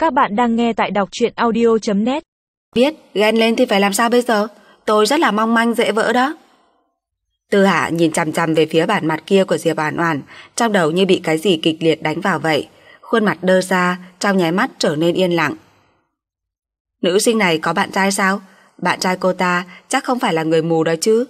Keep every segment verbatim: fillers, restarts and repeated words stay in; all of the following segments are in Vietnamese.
Các bạn đang nghe tại đọc truyện audio chấm net. Biết, ghen lên thì phải làm sao bây giờ? Tôi rất là mong manh dễ vỡ đó. Tư Hạ nhìn chằm chằm về phía bản mặt kia của Diệp Oản Oản, trong đầu như bị cái gì kịch liệt đánh vào vậy. Khuôn mặt đơ ra, trong nháy mắt trở nên yên lặng. Nữ sinh này có bạn trai sao? Bạn trai cô ta chắc không phải là người mù đó chứ?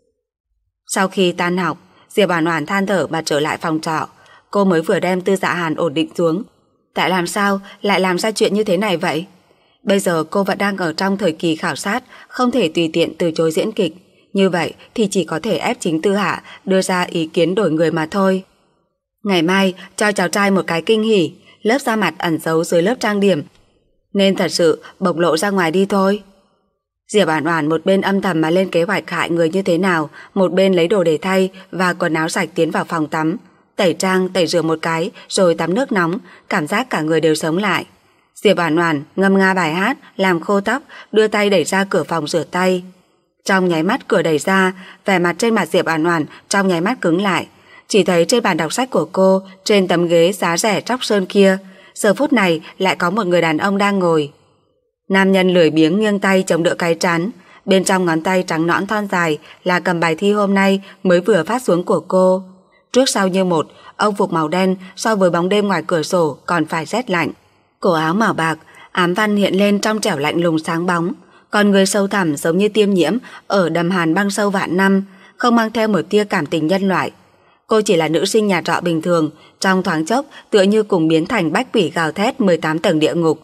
Sau khi tan học, Diệp Oản Oản than thở mà trở lại phòng trọ. Cô mới vừa đem Tư Dạ Hàn ổn định xuống. Tại làm sao lại làm ra chuyện như thế này vậy? Bây giờ cô vẫn đang ở trong thời kỳ khảo sát, không thể tùy tiện từ chối diễn kịch. Như vậy thì chỉ có thể ép chính Tư Hạ đưa ra ý kiến đổi người mà thôi. Ngày mai cho cháu trai một cái kinh hỉ, lớp da mặt ẩn giấu dưới lớp trang điểm, nên thật sự bộc lộ ra ngoài đi thôi. Diệp Oản Oản một bên âm thầm mà lên kế hoạch hại người như thế nào, một bên lấy đồ để thay và quần áo sạch tiến vào phòng tắm, tẩy trang tẩy rửa một cái rồi tắm nước nóng, cảm giác cả người đều sống lại. Diệp Oản Oản ngâm nga bài hát, làm khô tóc, đưa tay đẩy ra cửa phòng rửa tay. Trong nháy mắt cửa đẩy ra, vẻ mặt trên mặt Diệp Oản Oản trong nháy mắt cứng lại. Chỉ thấy trên bàn đọc sách của cô, trên tấm ghế giá rẻ tróc sơn kia, giờ phút này lại có một người đàn ông đang ngồi. Nam nhân lười biếng nghiêng tay chống đỡ cái trán, bên trong ngón tay trắng nõn thon dài là cầm bài thi hôm nay mới vừa phát xuống của cô. Trước sau như một, âu phục màu đen so với bóng đêm ngoài cửa sổ còn phải rét lạnh. Cổ áo màu bạc, ám văn hiện lên trong trẻo lạnh lùng sáng bóng, còn người sâu thẳm giống như tiêm nhiễm ở đầm hàn băng sâu vạn năm, không mang theo một tia cảm tình nhân loại. Cô chỉ là nữ sinh nhà trọ bình thường, trong thoáng chốc tựa như cùng biến thành bách quỷ gào thét mười tám tầng địa ngục.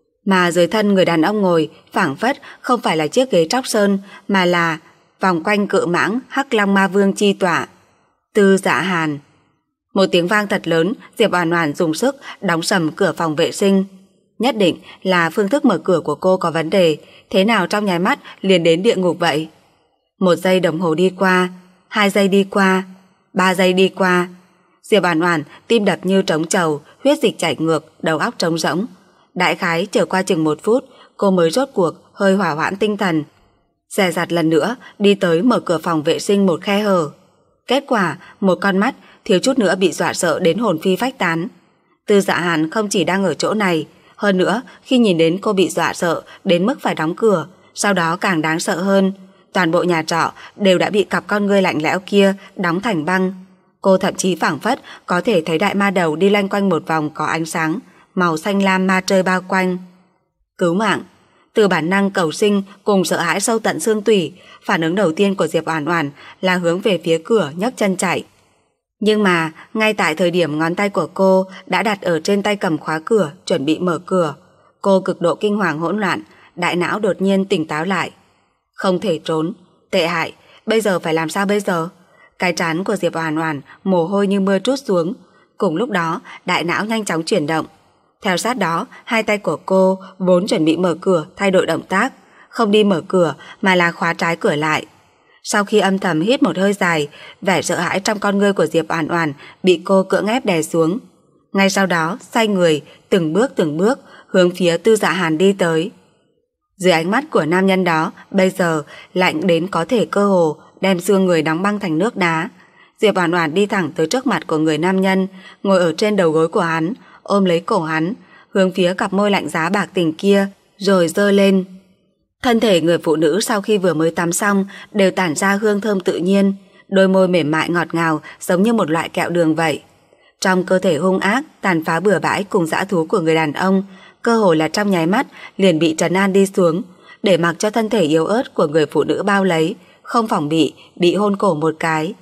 Mà dưới thân người đàn ông ngồi phảng phất không phải là chiếc ghế tróc sơn, mà là vòng quanh cự mãng Hắc Long Ma Vương chi tọa, Tư Dạ Hàn. Một tiếng vang thật lớn, Diệp Oản Oản dùng sức đóng sầm cửa phòng vệ sinh. Nhất định là phương thức mở cửa của cô có vấn đề, thế nào trong nháy mắt liền đến địa ngục vậy? Một giây đồng hồ đi qua, hai giây đi qua, ba giây đi qua. Diệp Oản Oản tim đập như trống trầu, huyết dịch chảy ngược, đầu óc trống rỗng. Đại khái chờ qua chừng một phút, cô mới rốt cuộc hơi hỏa hoãn tinh thần, dè dặt lần nữa đi tới mở cửa phòng vệ sinh một khe hở. Kết quả, một con mắt thiếu chút nữa bị dọa sợ đến hồn phi phách tán. Tư Dạ Hàn không chỉ đang ở chỗ này, hơn nữa khi nhìn đến cô bị dọa sợ đến mức phải đóng cửa, sau đó càng đáng sợ hơn, toàn bộ nhà trọ đều đã bị cặp con ngươi lạnh lẽo kia đóng thành băng. Cô thậm chí phảng phất có thể thấy đại ma đầu đi loanh quanh một vòng có ánh sáng màu xanh lam ma chơi bao quanh. Cứu mạng! Từ bản năng cầu sinh cùng sợ hãi sâu tận xương tủy, phản ứng đầu tiên của Diệp Oản Oản là hướng về phía cửa nhấc chân chạy. Nhưng mà ngay tại thời điểm ngón tay của cô đã đặt ở trên tay cầm khóa cửa chuẩn bị mở cửa, cô cực độ kinh hoàng hỗn loạn, đại não đột nhiên tỉnh táo lại. Không thể trốn, tệ hại, bây giờ phải làm sao bây giờ? Cái trán của Diệp Oản Oản mồ hôi như mưa trút xuống, cùng lúc đó đại não nhanh chóng chuyển động. Theo sát đó, hai tay của cô vốn chuẩn bị mở cửa thay đổi động tác, không đi mở cửa mà là khóa trái cửa lại. Sau khi âm thầm hít một hơi dài, vẻ sợ hãi trong con ngươi của Diệp Oản Oản bị cô cưỡng ép đè xuống. Ngay sau đó, xoay người, từng bước từng bước hướng phía Tư Dạ Hàn đi tới. Dưới ánh mắt của nam nhân đó, bây giờ lạnh đến có thể cơ hồ đem xương người đóng băng thành nước đá. Diệp Oản Oản đi thẳng tới trước mặt của người nam nhân, ngồi ở trên đầu gối của hắn, ôm lấy cổ hắn, hướng phía cặp môi lạnh giá bạc tình kia, rồi giơ lên. Thân thể người phụ nữ sau khi vừa mới tắm xong đều tản ra hương thơm tự nhiên, đôi môi mềm mại ngọt ngào giống như một loại kẹo đường vậy. Trong cơ thể hung ác, tàn phá bừa bãi cùng dã thú của người đàn ông, cơ hồ là trong nháy mắt liền bị trấn an đi xuống, để mặc cho thân thể yếu ớt của người phụ nữ bao lấy, không phòng bị, bị hôn cổ một cái.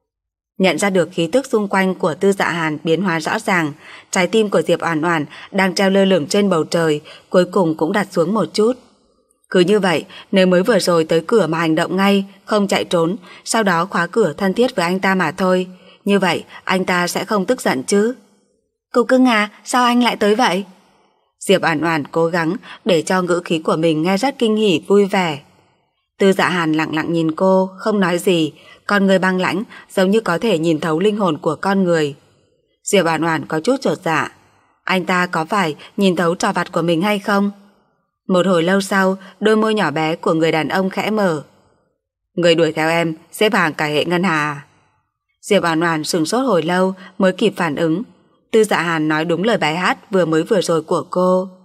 Nhận ra được khí tức xung quanh của Tư Dạ Hàn biến hóa rõ ràng, trái tim của Diệp Oản Oản đang treo lơ lửng trên bầu trời, cuối cùng cũng đặt xuống một chút. Cứ như vậy, nếu mới vừa rồi tới cửa mà hành động ngay, không chạy trốn, sau đó khóa cửa thân thiết với anh ta mà thôi, như vậy anh ta sẽ không tức giận chứ. Cục cưng à, sao anh lại tới vậy? Diệp Oản Oản cố gắng để cho ngữ khí của mình nghe rất kinh hỉ vui vẻ. Tư Dạ Hàn lặng lặng nhìn cô, không nói gì, con người băng lãnh giống như có thể nhìn thấu linh hồn của con người. Diệp Oản Oản có chút chột dạ, anh ta có phải nhìn thấu trò vặt của mình hay không? Một hồi lâu sau, đôi môi nhỏ bé của người đàn ông khẽ mở. Người đuổi theo em, xếp hàng cả hệ ngân hà. Diệp Oản Oản sững sốt hồi lâu mới kịp phản ứng. Tư Dạ Hàn nói đúng lời bài hát vừa mới vừa rồi của cô.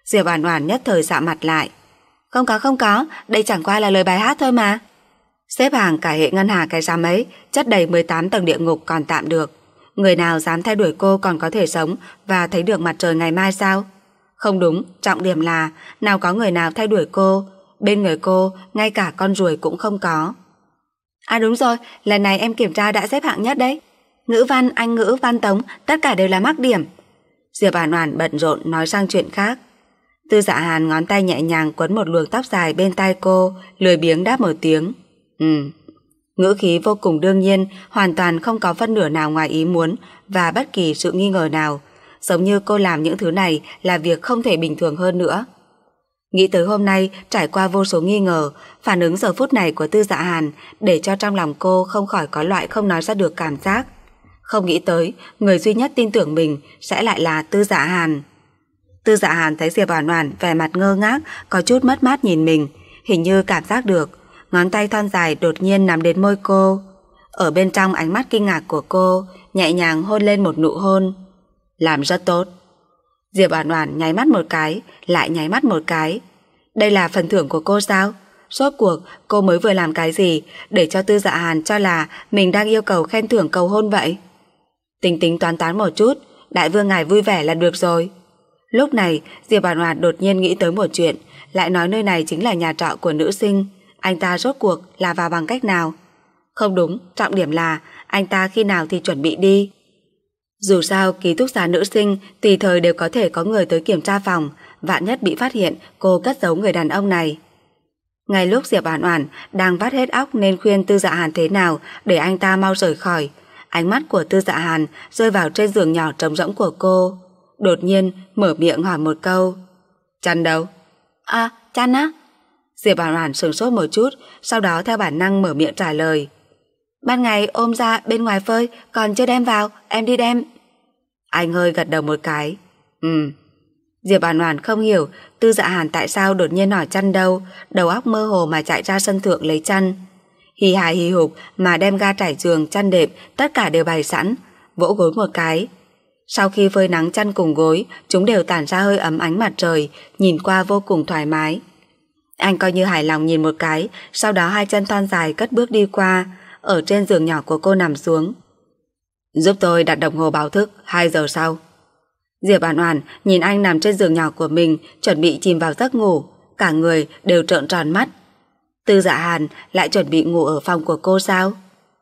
Diệp Oản Oản nhất thời sạm mặt lại. Không có không có, đây chẳng qua là lời bài hát thôi mà. Xếp hàng cả hệ ngân hà cái giám ấy, chất đầy mười tám tầng địa ngục còn tạm được. Người nào dám theo đuổi cô còn có thể sống và thấy được mặt trời ngày mai sao? Không đúng, trọng điểm là nào có người nào theo đuổi cô, bên người cô ngay cả con ruồi cũng không có. À đúng rồi, lần này em kiểm tra đã xếp hạng nhất đấy. Ngữ văn, Anh ngữ, văn tống, tất cả đều là mắc điểm. Diệp Oản Oản bận rộn nói sang chuyện khác. Tư Dạ Hàn ngón tay nhẹ nhàng quấn một luồng tóc dài bên tai cô, lười biếng đáp một tiếng. Ừ. Ngữ khí vô cùng đương nhiên, hoàn toàn không có phân nửa nào ngoài ý muốn và bất kỳ sự nghi ngờ nào. Giống như cô làm những thứ này là việc không thể bình thường hơn nữa. Nghĩ tới hôm nay trải qua vô số nghi ngờ, phản ứng giờ phút này của Tư Dạ Hàn để cho trong lòng cô không khỏi có loại không nói ra được cảm giác. Không nghĩ tới, người duy nhất tin tưởng mình sẽ lại là Tư Dạ Hàn. Tư Dạ Hàn thấy Diệp Oản Oản vẻ mặt ngơ ngác, có chút mất mát nhìn mình, hình như cảm giác được, ngón tay thon dài đột nhiên nắm đến môi cô. Ở bên trong ánh mắt kinh ngạc của cô, nhẹ nhàng hôn lên một nụ hôn. Làm rất tốt. Diệp Oản Oản nháy mắt một cái, lại nháy mắt một cái. Đây là phần thưởng của cô sao? Rốt cuộc cô mới vừa làm cái gì để cho Tư Dạ Hàn cho là mình đang yêu cầu khen thưởng cầu hôn vậy? Tính tính toán toán một chút, đại vương ngài vui vẻ là được rồi. Lúc này Diệp Oản Oản đột nhiên nghĩ tới một chuyện, lại nói nơi này chính là nhà trọ của nữ sinh, anh ta rốt cuộc là vào bằng cách nào? Không đúng, trọng điểm là anh ta khi nào thì chuẩn bị đi. Dù sao ký túc xá nữ sinh tùy thời đều có thể có người tới kiểm tra phòng, vạn nhất bị phát hiện cô cất giấu người đàn ông này. Ngay lúc Diệp Oản Oản đang vắt hết óc nên khuyên Tư Dạ Hàn thế nào để anh ta mau rời khỏi, ánh mắt của Tư Dạ Hàn rơi vào trên giường nhỏ trống rỗng của cô, đột nhiên mở miệng hỏi một câu. Chăn đâu? À, chăn á? Diệp Oản Oản sửng sốt một chút, sau đó theo bản năng mở miệng trả lời. Ban ngày ôm ra bên ngoài phơi, còn chưa đem vào, em đi đem. Anh hơi gật đầu một cái. Ừ. Diệp Oản Oản không hiểu Tư Dạ Hàn tại sao đột nhiên hỏi chăn đâu, đầu óc mơ hồ mà chạy ra sân thượng lấy chăn. Hì hài hì hục mà đem ga trải giường, chăn đệm, tất cả đều bày sẵn, vỗ gối một cái. Sau khi phơi nắng chăn cùng gối, chúng đều tản ra hơi ấm ánh mặt trời, nhìn qua vô cùng thoải mái. Anh coi như hài lòng nhìn một cái, sau đó hai chân thon dài cất bước đi qua, ở trên giường nhỏ của cô nằm xuống. Giúp tôi đặt đồng hồ báo thức hai giờ sau. Diệp Oản Oản nhìn anh nằm trên giường nhỏ của mình, chuẩn bị chìm vào giấc ngủ, cả người đều trợn tròn mắt. Tư Dạ Hàn lại chuẩn bị ngủ ở phòng của cô sao?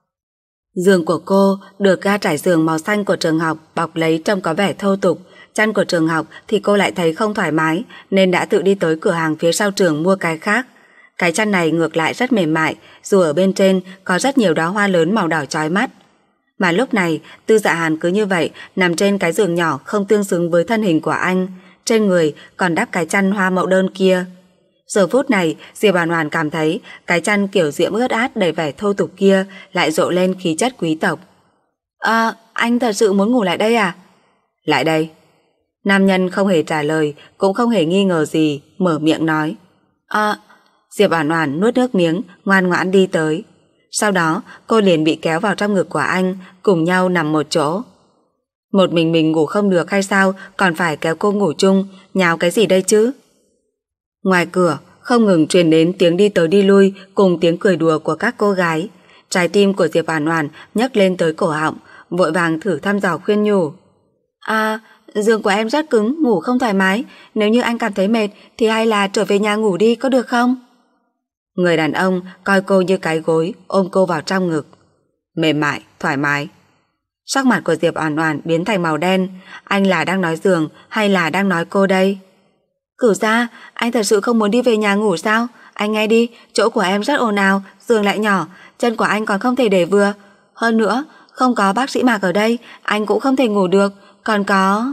Giường của cô được ga trải giường màu xanh của trường học bọc lấy trông có vẻ thô tục, chăn của trường học thì cô lại thấy không thoải mái nên đã tự đi tới cửa hàng phía sau trường mua cái khác. Cái chăn này ngược lại rất mềm mại, dù ở bên trên có rất nhiều đóa hoa lớn màu đỏ chói mắt. Mà lúc này Tư Dạ Hàn cứ như vậy nằm trên cái giường nhỏ không tương xứng với thân hình của anh, trên người còn đắp cái chăn hoa mẫu đơn kia. Giờ phút này Diệp Oản Oản cảm thấy cái chăn kiểu diễm ướt át đầy vẻ thô tục kia lại rộ lên khí chất quý tộc. À, anh thật sự muốn ngủ lại đây à? Lại đây. Nam nhân không hề trả lời, cũng không hề nghi ngờ gì, mở miệng nói. À, Diệp Oản Oản nuốt nước miếng, ngoan ngoãn đi tới. Sau đó cô liền bị kéo vào trong ngực của anh, cùng nhau nằm một chỗ. Một mình mình ngủ không được hay sao, còn phải kéo cô ngủ chung, nháo cái gì đây chứ? Ngoài cửa không ngừng truyền đến tiếng đi tới đi lui cùng tiếng cười đùa của các cô gái. Trái tim của Diệp Oản Oản nhấc lên tới cổ họng, vội vàng thử thăm dò khuyên nhủ. À, giường của em rất cứng, ngủ không thoải mái, nếu như anh cảm thấy mệt thì hay là trở về nhà ngủ đi có được không? Người đàn ông coi cô như cái gối, ôm cô vào trong ngực. Mềm mại, thoải mái. Sắc mặt của Diệp Oản Oản biến thành màu đen, anh là đang nói giường hay là đang nói cô đây? Cửu gia, anh thật sự không muốn đi về nhà ngủ sao? Anh nghe đi, chỗ của em rất ồn ào, giường lại nhỏ, chân của anh còn không thể để vừa. Hơn nữa, không có bác sĩ Mạc ở đây, anh cũng không thể ngủ được, còn có...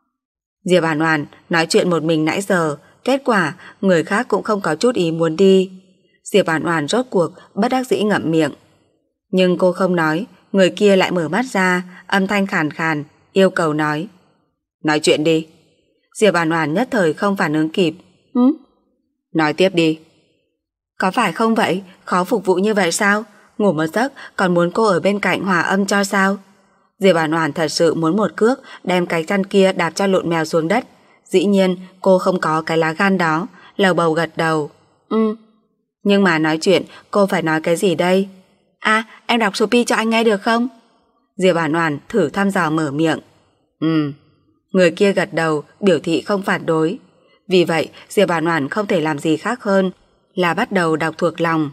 Diệp Oản Oản nói chuyện một mình nãy giờ, kết quả người khác cũng không có chút ý muốn đi. Diệp Oản Oản rốt cuộc bất đắc dĩ ngậm miệng. Nhưng cô không nói, người kia lại mở mắt ra, âm thanh khàn khàn, yêu cầu nói. Nói chuyện đi. Diệp Oản Oản nhất thời không phản ứng kịp. Hứ? Nói tiếp đi. Có phải không vậy? Khó phục vụ như vậy sao? Ngủ một giấc còn muốn cô ở bên cạnh hòa âm cho sao? Diệp Oản Oản thật sự muốn một cước đem cái chăn kia đạp cho lộn mèo xuống đất. Dĩ nhiên cô không có cái lá gan đó, lầu bầu gật đầu. Ừ. Nhưng mà nói chuyện cô phải nói cái gì đây? À, em đọc Shopee cho anh nghe được không? Diệp Oản Oản thử thăm dò mở miệng. Ừ. Người kia gật đầu, biểu thị không phản đối. Vì vậy Diệp Oản Oản không thể làm gì khác hơn là bắt đầu đọc thuộc lòng.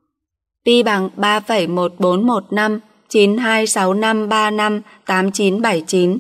Pi bằng ba phẩy một bốn một năm chín hai sáu năm ba năm tám chín bảy chín.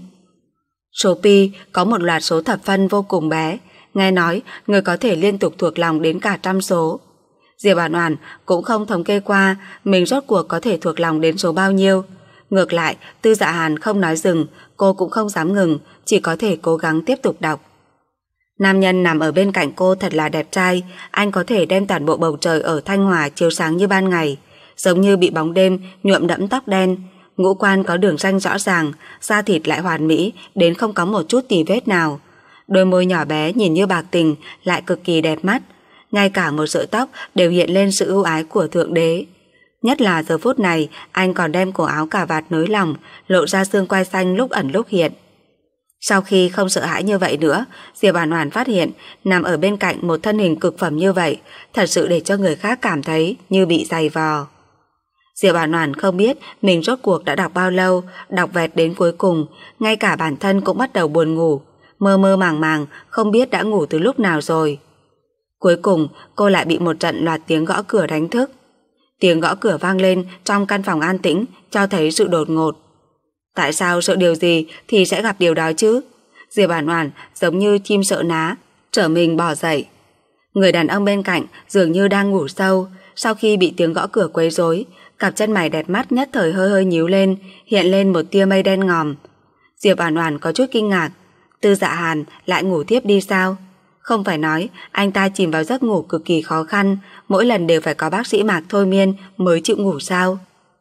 Số pi có một loạt số thập phân vô cùng bé, nghe nói người có thể liên tục thuộc lòng đến cả trăm số. Diệp Oản Oản cũng không thống kê qua mình rốt cuộc có thể thuộc lòng đến số bao nhiêu. Ngược lại, Tư Dạ Hàn không nói dừng, cô cũng không dám ngừng, chỉ có thể cố gắng tiếp tục đọc. Nam nhân nằm ở bên cạnh cô thật là đẹp trai, anh có thể đem toàn bộ bầu trời ở Thanh Hòa chiếu sáng như ban ngày, giống như bị bóng đêm nhuộm đẫm tóc đen, ngũ quan có đường ranh rõ ràng, da thịt lại hoàn mỹ đến không có một chút tì vết nào. Đôi môi nhỏ bé nhìn như bạc tình lại cực kỳ đẹp mắt, ngay cả một sợi tóc đều hiện lên sự ưu ái của Thượng Đế. Nhất là giờ phút này anh còn đem cổ áo cà vạt nới lỏng, lộ ra xương quai xanh lúc ẩn lúc hiện. Sau khi không sợ hãi như vậy nữa, Diệp Oản Oản phát hiện nằm ở bên cạnh một thân hình cực phẩm như vậy thật sự để cho người khác cảm thấy như bị giày vò. Diệp Oản Oản không biết mình rốt cuộc đã đọc bao lâu, đọc vẹt đến cuối cùng, ngay cả bản thân cũng bắt đầu buồn ngủ, mơ mơ màng màng không biết đã ngủ từ lúc nào rồi. Cuối cùng cô lại bị một trận loạt tiếng gõ cửa đánh thức. Tiếng gõ cửa vang lên trong căn phòng an tĩnh cho thấy sự đột ngột. Tại sao sợ điều gì thì sẽ gặp điều đó chứ? Diệp Oản Oản giống như chim sợ ná, trở mình bò dậy. Người đàn ông bên cạnh dường như đang ngủ sâu, sau khi bị tiếng gõ cửa quấy rối, cặp chân mày đẹp mắt nhất thời hơi hơi nhíu lên, hiện lên một tia mây đen ngòm. Diệp Oản Oản có chút kinh ngạc, Tư Dạ Hàn lại ngủ tiếp đi sao? Không phải nói anh ta chìm vào giấc ngủ cực kỳ khó khăn, mỗi lần đều phải có bác sĩ Mạc thôi miên mới chịu ngủ sao?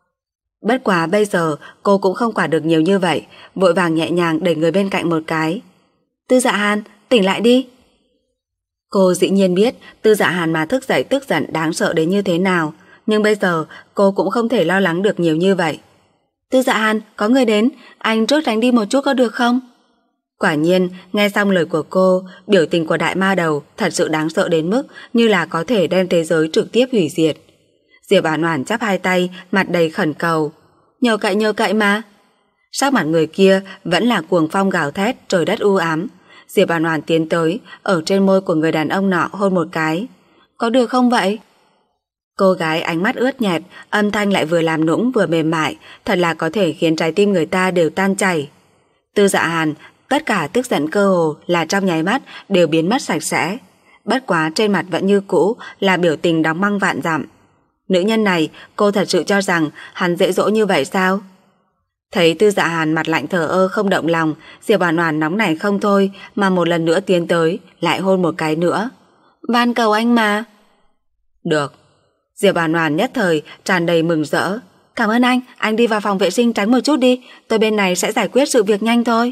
Bất quá bây giờ cô cũng không quản được nhiều như vậy, vội vàng nhẹ nhàng đẩy người bên cạnh một cái. Tư Dạ Hàn, tỉnh lại đi. Cô dĩ nhiên biết Tư Dạ Hàn mà thức dậy tức giận đáng sợ đến như thế nào, nhưng bây giờ cô cũng không thể lo lắng được nhiều như vậy. Tư Dạ Hàn, có người đến, anh trước tránh đi một chút có được không? Quả nhiên, nghe xong lời của cô, biểu tình của đại ma đầu thật sự đáng sợ đến mức như là có thể đem thế giới trực tiếp hủy diệt. Diệp Oản Oản chắp hai tay, mặt đầy khẩn cầu. Nhờ cậy nhờ cậy mà. Sắc mặt người kia vẫn là cuồng phong gào thét, trời đất u ám. Diệp Oản Oản tiến tới, ở trên môi của người đàn ông nọ hôn một cái. Có được không vậy? Cô gái ánh mắt ướt nhẹp, âm thanh lại vừa làm nũng vừa mềm mại, thật là có thể khiến trái tim người ta đều tan chảy. Tư Dạ Hàn, tất cả tức giận cơ hồ là trong nháy mắt đều biến mất sạch sẽ. Bất quá trên mặt vẫn như cũ là biểu tình đóng băng vạn dặm. Nữ nhân này, cô thật sự cho rằng hắn dễ dỗ như vậy sao? Thấy Tư Dạ Hàn mặt lạnh thờ ơ không động lòng, Diệp Oản Oản nóng nảy không thôi mà một lần nữa tiến tới, lại hôn một cái nữa. Van cầu anh mà. Được. Diệp Oản Oản nhất thời tràn đầy mừng rỡ. Cảm ơn anh, anh đi vào phòng vệ sinh tránh một chút đi, tôi bên này sẽ giải quyết sự việc nhanh thôi.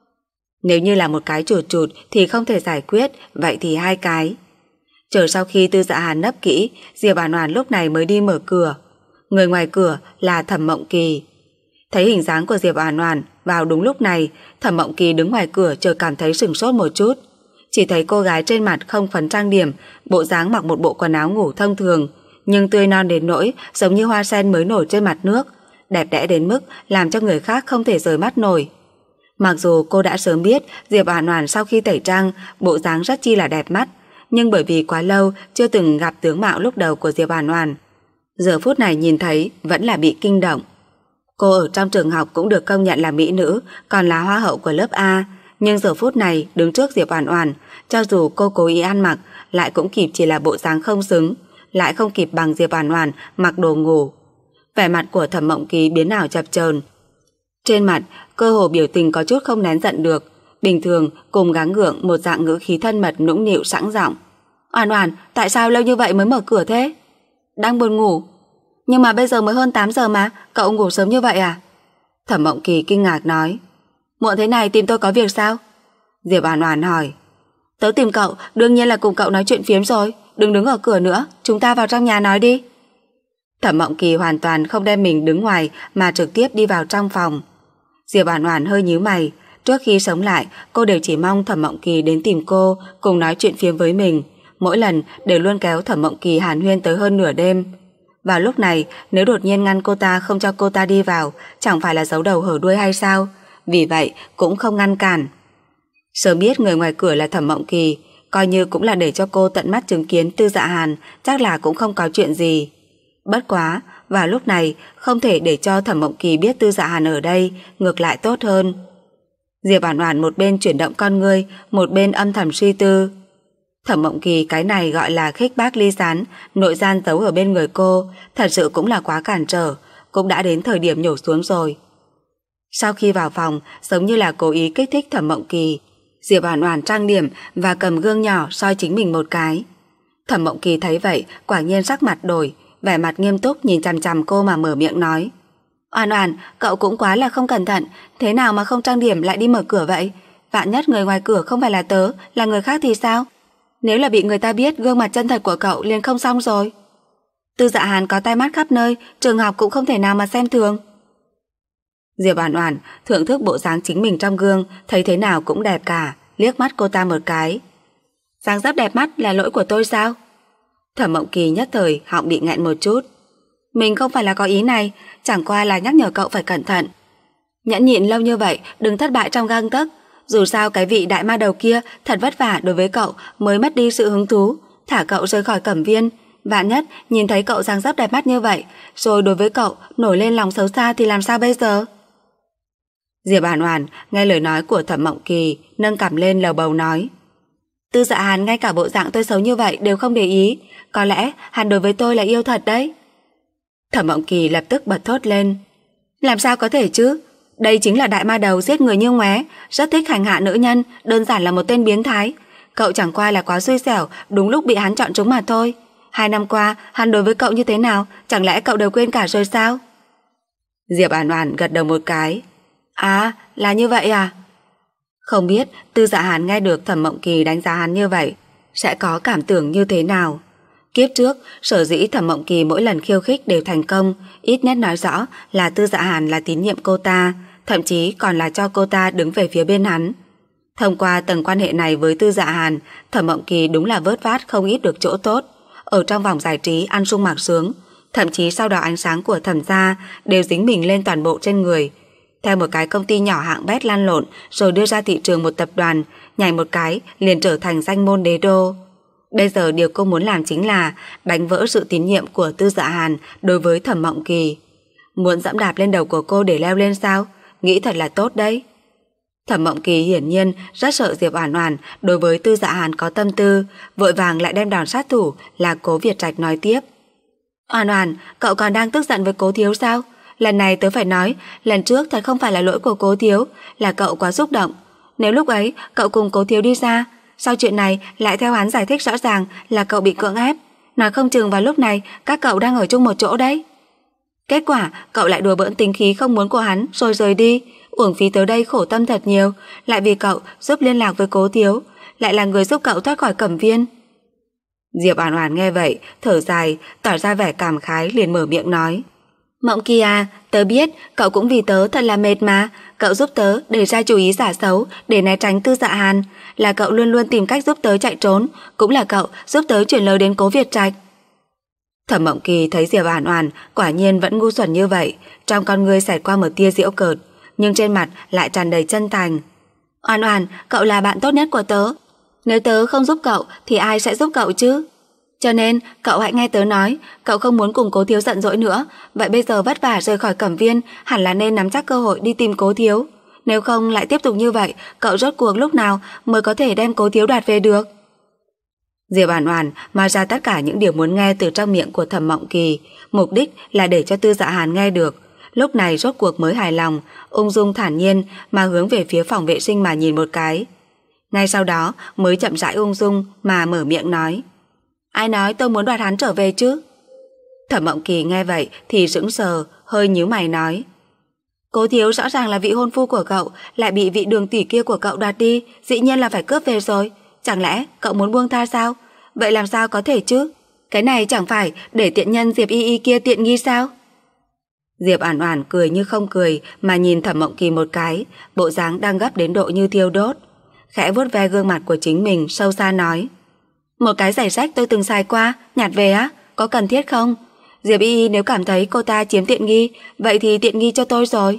Nếu như là một cái chuột chuột thì không thể giải quyết, vậy thì hai cái. Chờ sau khi Tư Dạ Hàn nấp kỹ, Diệp Oản Oản lúc này mới đi mở cửa. Người ngoài cửa là Thẩm Mộng Kỳ. Thấy hình dáng của Diệp Oản Oản vào đúng lúc này, Thẩm Mộng Kỳ đứng ngoài cửa chợt cảm thấy sửng sốt một chút. Chỉ thấy cô gái trên mặt không phấn trang điểm, bộ dáng mặc một bộ quần áo ngủ thông thường, nhưng tươi non đến nỗi giống như hoa sen mới nổi trên mặt nước, đẹp đẽ đến mức làm cho người khác không thể rời mắt nổi. Mặc dù cô đã sớm biết Diệp Oản Oản sau khi tẩy trang, bộ dáng rất chi là đẹp mắt, nhưng bởi vì quá lâu chưa từng gặp tướng mạo lúc đầu của Diệp Oản Oản, giờ phút này nhìn thấy vẫn là bị kinh động. Cô ở trong trường học cũng được công nhận là mỹ nữ, còn là hoa hậu của lớp A, nhưng giờ phút này đứng trước Diệp Oản Oản, cho dù cô cố ý ăn mặc, lại cũng kịp chỉ là bộ dáng không xứng, lại không kịp bằng Diệp Oản Oản mặc đồ ngủ. Vẻ mặt của Thẩm Mộng Kỳ biến ảo chập chờn. Trên mặt, cơ hồ biểu tình có chút không nén giận được, bình thường cùng gắng gượng một dạng ngữ khí thân mật nũng nịu sẵn giọng. Oản Oản, tại sao lâu như vậy mới mở cửa thế? Đang buồn ngủ. Nhưng mà bây giờ mới hơn tám giờ mà, cậu ngủ sớm như vậy à? Thẩm Mộng Kỳ kinh ngạc nói. Muộn thế này tìm tôi có việc sao? Diệp Oản Oản hỏi. Tớ tìm cậu, đương nhiên là cùng cậu nói chuyện phiếm rồi, đừng đứng ở cửa nữa, chúng ta vào trong nhà nói đi. Thẩm Mộng Kỳ hoàn toàn không đem mình đứng ngoài mà trực tiếp đi vào trong phòng. Diệp Oản Oản hơi nhíu mày, Trước khi sống lại, cô đều chỉ mong Thẩm Mộng Kỳ đến tìm cô, cùng nói chuyện phiếm với mình. Mỗi lần đều luôn kéo Thẩm Mộng Kỳ hàn huyên tới hơn nửa đêm. Vào lúc này, nếu đột nhiên ngăn cô ta không cho cô ta đi vào, chẳng phải là giấu đầu hở đuôi hay sao? Vì vậy, cũng không ngăn cản. Sớm biết người ngoài cửa là Thẩm Mộng Kỳ, coi như cũng là để cho cô tận mắt chứng kiến Tư Dạ Hàn, chắc là cũng không có chuyện gì. Bất quá, vào lúc này, không thể để cho Thẩm Mộng Kỳ biết Tư Dạ Hàn ở đây, ngược lại tốt hơn. Diệp Oản Oản một bên chuyển động con ngươi, một bên âm thầm suy tư. Thẩm Mộng Kỳ cái này gọi là khích bác ly gián, nội gian giấu ở bên người cô, thật sự cũng là quá cản trở, cũng đã đến thời điểm nhổ xuống rồi. Sau khi vào phòng, giống như là cố ý kích thích Thẩm Mộng Kỳ, Diệp Oản Oản trang điểm và cầm gương nhỏ soi chính mình một cái. Thẩm Mộng Kỳ thấy vậy, quả nhiên sắc mặt đổi, vẻ mặt nghiêm túc nhìn chằm chằm cô mà mở miệng nói: "Oản Oản, cậu cũng quá là không cẩn thận, thế nào mà không trang điểm lại đi mở cửa vậy? Vạn nhất người ngoài cửa không phải là tớ, là người khác thì sao? Nếu là bị người ta biết gương mặt chân thật của cậu liền không xong rồi." Tư Dạ Hàn có tai mắt khắp nơi, trường học cũng không thể nào mà xem thường. Diệp Oản Oản thưởng thức bộ dáng chính mình trong gương, thấy thế nào cũng đẹp cả, liếc mắt cô ta một cái. "Dáng dấp đẹp mắt là lỗi của tôi sao?" Thẩm Mộng Kỳ nhất thời họng bị nghẹn một chút. "Mình không phải là có ý này, chẳng qua là nhắc nhở cậu phải cẩn thận. Nhẫn nhịn lâu như vậy, đừng thất bại trong gang tấc. Dù sao cái vị đại ma đầu kia thật vất vả đối với cậu mới mất đi sự hứng thú, thả cậu rời khỏi Cẩm Viên. Vạn nhất nhìn thấy cậu dáng dấp đẹp mắt như vậy, rồi đối với cậu nổi lên lòng xấu xa thì làm sao bây giờ?" Diệp Oản Oản nghe lời nói của Thẩm Mộng Kỳ, nâng cằm lên lầu bầu nói: "Tư Dạ Hàn ngay cả bộ dạng tôi xấu như vậy đều không để ý, có lẽ hắn đối với tôi là yêu thật đấy." Thẩm Mộng Kỳ lập tức bật thốt lên: "Làm sao có thể chứ? Đây chính là đại ma đầu giết người như ngoé, rất thích hành hạ nữ nhân, đơn giản là một tên biến thái. Cậu chẳng qua là quá xui xẻo, đúng lúc bị hắn chọn trúng mà thôi. Hai năm qua, hắn đối với cậu như thế nào, chẳng lẽ cậu đều quên cả rồi sao?" Diệp Oản Oản gật đầu một cái. "À, là như vậy à?" Không biết Tư Dạ Hàn nghe được Thẩm Mộng Kỳ đánh giá hắn như vậy, sẽ có cảm tưởng như thế nào. Kiếp trước, sở dĩ Thẩm Mộng Kỳ mỗi lần khiêu khích đều thành công, ít nhất nói rõ là Tư Dạ Hàn là tín nhiệm cô ta, thậm chí còn là cho cô ta đứng về phía bên hắn. Thông qua tầng quan hệ này với Tư Dạ Hàn, Thẩm Mộng Kỳ đúng là vớt vát không ít được chỗ tốt. Ở trong vòng giải trí ăn sung mặc sướng, thậm chí sau đó ánh sáng của Thẩm gia đều dính mình lên toàn bộ trên người. Theo một cái công ty nhỏ hạng bét lăn lộn rồi đưa ra thị trường một tập đoàn, nhảy một cái liền trở thành danh môn đế đô. Bây giờ điều cô muốn làm chính là đánh vỡ sự tín nhiệm của Tư Dạ Hàn đối với Thẩm Mộng Kỳ. Muốn dẫm đạp lên đầu của cô để leo lên sao? Nghĩ thật là tốt đấy. Thẩm Mộng Kỳ hiển nhiên rất sợ Diệp Oản Oản đối với Tư Dạ Hàn có tâm tư, vội vàng lại đem đòn sát thủ là Cố Việt Trạch nói tiếp: "Oản Oản, cậu còn đang tức giận với Cố thiếu sao? Lần này tớ phải nói, lần trước thật không phải là lỗi của Cố thiếu, là cậu quá xúc động. Nếu lúc ấy cậu cùng Cố thiếu đi ra, sau chuyện này lại theo hắn giải thích rõ ràng là cậu bị cưỡng ép, nói không chừng vào lúc này các cậu đang ở chung một chỗ đấy. Kết quả cậu lại đùa bỡn tính khí không muốn của hắn rồi rời đi, uổng phí tới đây khổ tâm thật nhiều, lại vì cậu giúp liên lạc với Cố thiếu, lại là người giúp cậu thoát khỏi Cẩm Viên." Diệp Oản Oản nghe vậy, thở dài, tỏ ra vẻ cảm khái liền mở miệng nói: "Mộng Kỳ à, tớ biết cậu cũng vì tớ thật là mệt mà, cậu giúp tớ đề ra chủ ý giả xấu để né tránh Tư Dạ Hàn, là cậu luôn luôn tìm cách giúp tớ chạy trốn, cũng là cậu giúp tớ chuyển lời đến Cố Việt Trạch." Thẩm Mộng Kỳ thấy Diệp Oản Oản quả nhiên vẫn ngu xuẩn như vậy, trong con ngươi xẹt qua một tia giễu cợt, nhưng trên mặt lại tràn đầy chân thành. "Oản Oản, cậu là bạn tốt nhất của tớ, nếu tớ không giúp cậu thì ai sẽ giúp cậu chứ? Cho nên cậu hãy nghe tớ nói, cậu không muốn cùng Cố thiếu giận dỗi nữa, vậy bây giờ vất vả rời khỏi Cẩm Viên, hẳn là nên nắm chắc cơ hội đi tìm Cố thiếu. Nếu không lại tiếp tục như vậy, cậu rốt cuộc lúc nào mới có thể đem Cố thiếu đoạt về được?" Diệp Oản Oản mà ra tất cả những điều muốn nghe từ trong miệng của Thẩm Mộng Kỳ, mục đích là để cho Tư Dạ Hàn nghe được. Lúc này rốt cuộc mới hài lòng, ung dung thản nhiên mà hướng về phía phòng vệ sinh mà nhìn một cái. Ngay sau đó mới chậm rãi ung dung mà mở miệng nói: "Ai nói tôi muốn đoạt hắn trở về chứ?" Thẩm Mộng Kỳ nghe vậy thì sững sờ, hơi nhíu mày nói: "Cố thiếu rõ ràng là vị hôn phu của cậu, lại bị vị Đường tỷ kia của cậu đoạt đi, dĩ nhiên là phải cướp về rồi. Chẳng lẽ cậu muốn buông tha sao? Vậy làm sao có thể chứ? Cái này chẳng phải để tiện nhân Diệp Y Y kia tiện nghi sao?" Diệp Oản Oản cười như không cười mà nhìn Thẩm Mộng Kỳ một cái, bộ dáng đang gấp đến độ như thiêu đốt. Khẽ vuốt ve gương mặt của chính mình, sâu xa nói: "Một cái giày rách tôi từng xài qua, nhặt về á, có cần thiết không? Diệp Y Y nếu cảm thấy cô ta chiếm tiện nghi, vậy thì tiện nghi cho tôi rồi."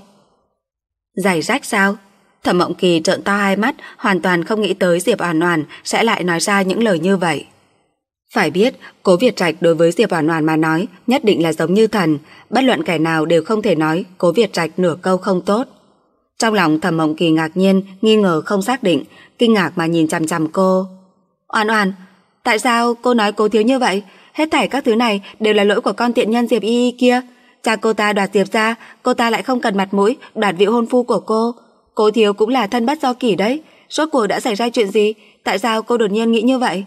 Giày rách sao? Thẩm Mộng Kỳ trợn to hai mắt, hoàn toàn không nghĩ tới Diệp Oản Oản sẽ lại nói ra những lời như vậy. Phải biết, Cố Việt Trạch đối với Diệp Oản Oản mà nói nhất định là giống như thần, bất luận kẻ nào đều không thể nói Cố Việt Trạch nửa câu không tốt. Trong lòng Thẩm Mộng Kỳ ngạc nhiên, nghi ngờ không xác định, kinh ngạc mà nhìn chằm chằm cô. "Oản Oản, tại sao cô nói Cố thiếu như vậy? Hết thảy các thứ này đều là lỗi của con tiện nhân Diệp Y Y kia. Cha cô ta đoạt Diệp ra, cô ta lại không cần mặt mũi đoạt vị hôn phu của cô. Cố thiếu cũng là thân bất do kỷ đấy. Rốt cuộc đã xảy ra chuyện gì? Tại sao cô đột nhiên nghĩ như vậy?"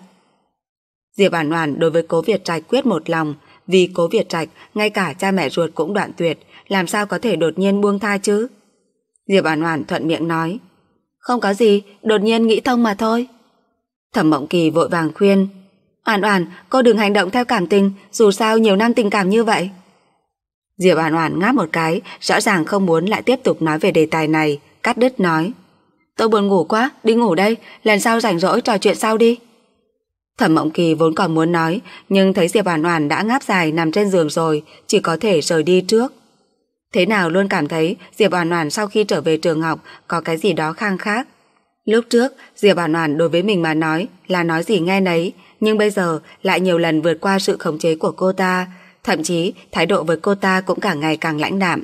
Diệp Oản Oản đối với Cố Việt Trạch quyết một lòng, vì Cố Việt Trạch ngay cả cha mẹ ruột cũng đoạn tuyệt, làm sao có thể đột nhiên buông tha chứ? Diệp Oản Oản thuận miệng nói: "Không có gì, đột nhiên nghĩ thông mà thôi." Thẩm Mộng Kỳ vội vàng khuyên: "Oản Oản, cô đừng hành động theo cảm tình, dù sao nhiều năm tình cảm như vậy." Diệp Oản Oản ngáp một cái, rõ ràng không muốn lại tiếp tục nói về đề tài này, cắt đứt nói: "Tôi buồn ngủ quá, đi ngủ đây, lần sau rảnh rỗi trò chuyện sau đi." Thẩm Mộng Kỳ vốn còn muốn nói, nhưng thấy Diệp Oản Oản đã ngáp dài nằm trên giường rồi, chỉ có thể rời đi trước. Thế nào luôn cảm thấy Diệp Oản Oản sau khi trở về trường học có cái gì đó khang khác. Lúc trước, Diệp Oản Oản đối với mình mà nói là nói gì nghe nấy, nhưng bây giờ lại nhiều lần vượt qua sự khống chế của cô ta, thậm chí thái độ với cô ta cũng càng ngày càng lãnh đạm.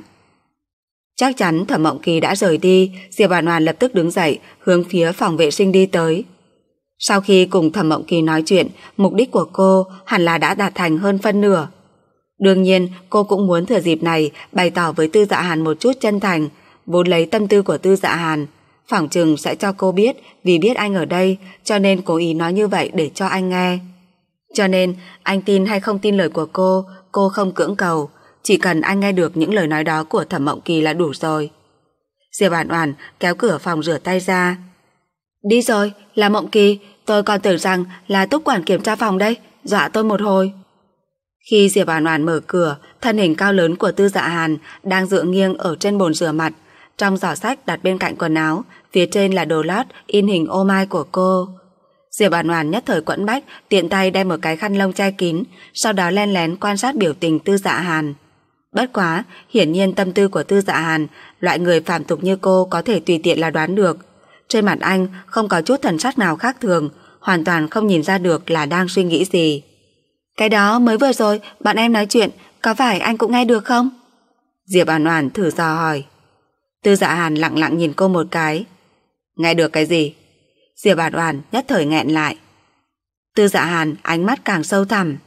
Chắc chắn Thẩm Mộng Kỳ đã rời đi, Diệp Oản Oản lập tức đứng dậy, hướng phía phòng vệ sinh đi tới. Sau khi cùng Thẩm Mộng Kỳ nói chuyện, mục đích của cô hẳn là đã đạt thành hơn phân nửa. Đương nhiên, cô cũng muốn thừa dịp này bày tỏ với Tư Dạ Hàn một chút chân thành, vốn lấy tâm tư của Tư Dạ Hàn, phỏng chừng sẽ cho cô biết vì biết anh ở đây, cho nên cố ý nói như vậy để cho anh nghe. Cho nên, anh tin hay không tin lời của cô, cô không cưỡng cầu, chỉ cần anh nghe được những lời nói đó của Thẩm Mộng Kỳ là đủ rồi. Diệp Oản Oản kéo cửa phòng rửa tay ra. "Đi rồi, là Mộng Kỳ, tôi còn tưởng rằng là Túc quản kiểm tra phòng đây, dọa tôi một hồi." Khi Diệp Oản Oản mở cửa, thân hình cao lớn của Tư Dạ Hàn đang dựa nghiêng ở trên bồn rửa mặt, trong giỏ sách đặt bên cạnh quần áo, phía trên là đồ lót in hình ô mai của cô. Diệp Oản Oản nhất thời quẫn bách, tiện tay đem một cái khăn lông che kín, sau đó len lén quan sát biểu tình Tư Dạ Hàn. Bất quá, hiển nhiên tâm tư của Tư Dạ Hàn, loại người phàm tục như cô có thể tùy tiện là đoán được. Trên mặt anh không có chút thần sắc nào khác thường, hoàn toàn không nhìn ra được là đang suy nghĩ gì. "Cái đó mới vừa rồi, bọn em nói chuyện, có phải anh cũng nghe được không?" Diệp Oản Oản thử dò hỏi. Tư Dạ Hàn lặng lặng nhìn cô một cái. "Nghe được cái gì?" Diệp Oản Oản nhất thời nghẹn lại. Tư Dạ Hàn ánh mắt càng sâu thẳm.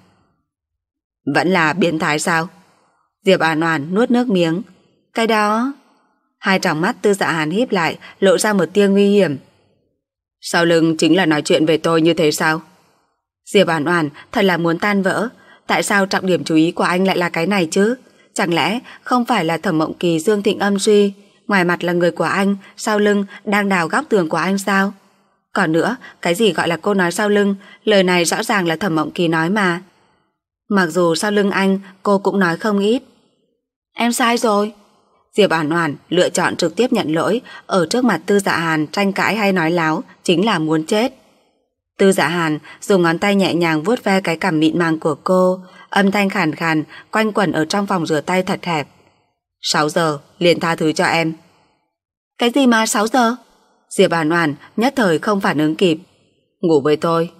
"Vẫn là biến thái sao?" Diệp Oản Oản nuốt nước miếng. "Cái đó..." Hai tròng mắt Tư Dạ Hàn híp lại, lộ ra một tia nguy hiểm. "Sau lưng chính là nói chuyện về tôi như thế sao?" Diệp Oản Oản thật là muốn tan vỡ. Tại sao trọng điểm chú ý của anh lại là cái này chứ? Chẳng lẽ không phải là Thẩm Mộng Kỳ Dương Thịnh âm suy, ngoài mặt là người của anh, sau lưng đang đào góc tường của anh sao? Còn nữa, cái gì gọi là cô nói sau lưng, lời này rõ ràng là Thẩm Mộng Kỳ nói mà. Mặc dù sau lưng anh, cô cũng nói không ít. "Em sai rồi." Diệp Oản Oản lựa chọn trực tiếp nhận lỗi, ở trước mặt Tư Dạ Hàn tranh cãi hay nói láo chính là muốn chết. Tư Dạ Hàn dùng ngón tay nhẹ nhàng vuốt ve cái cằm mịn màng của cô, âm thanh khàn khàn quanh quẩn ở trong phòng rửa tay thật hẹp. Sáu giờ liền tha thứ cho em." "Cái gì mà sáu giờ?" Diệp Oản Oản nhất thời không phản ứng kịp. "Ngủ với tôi."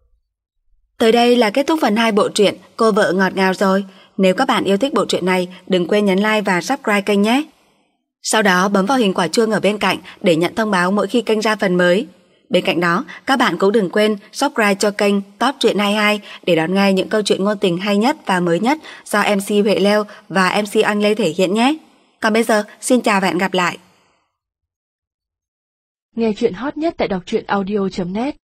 Tới đây là kết thúc phần hai bộ truyện Cô vợ ngọt ngào rồi. Nếu các bạn yêu thích bộ truyện này, đừng quên nhấn like và subscribe kênh nhé. Sau đó bấm vào hình quả chuông ở bên cạnh để nhận thông báo mỗi khi kênh ra phần mới. Bên cạnh đó, các bạn cũng đừng quên subscribe cho kênh Top Truyện hai mươi hai để đón nghe những câu chuyện ngôn tình hay nhất và mới nhất do em xê Huệ Leo và em xê Anh Lê thể hiện nhé. Còn bây giờ, xin chào và hẹn gặp lại. Nghe chuyện hot nhất tại đọc truyện audio chấm net.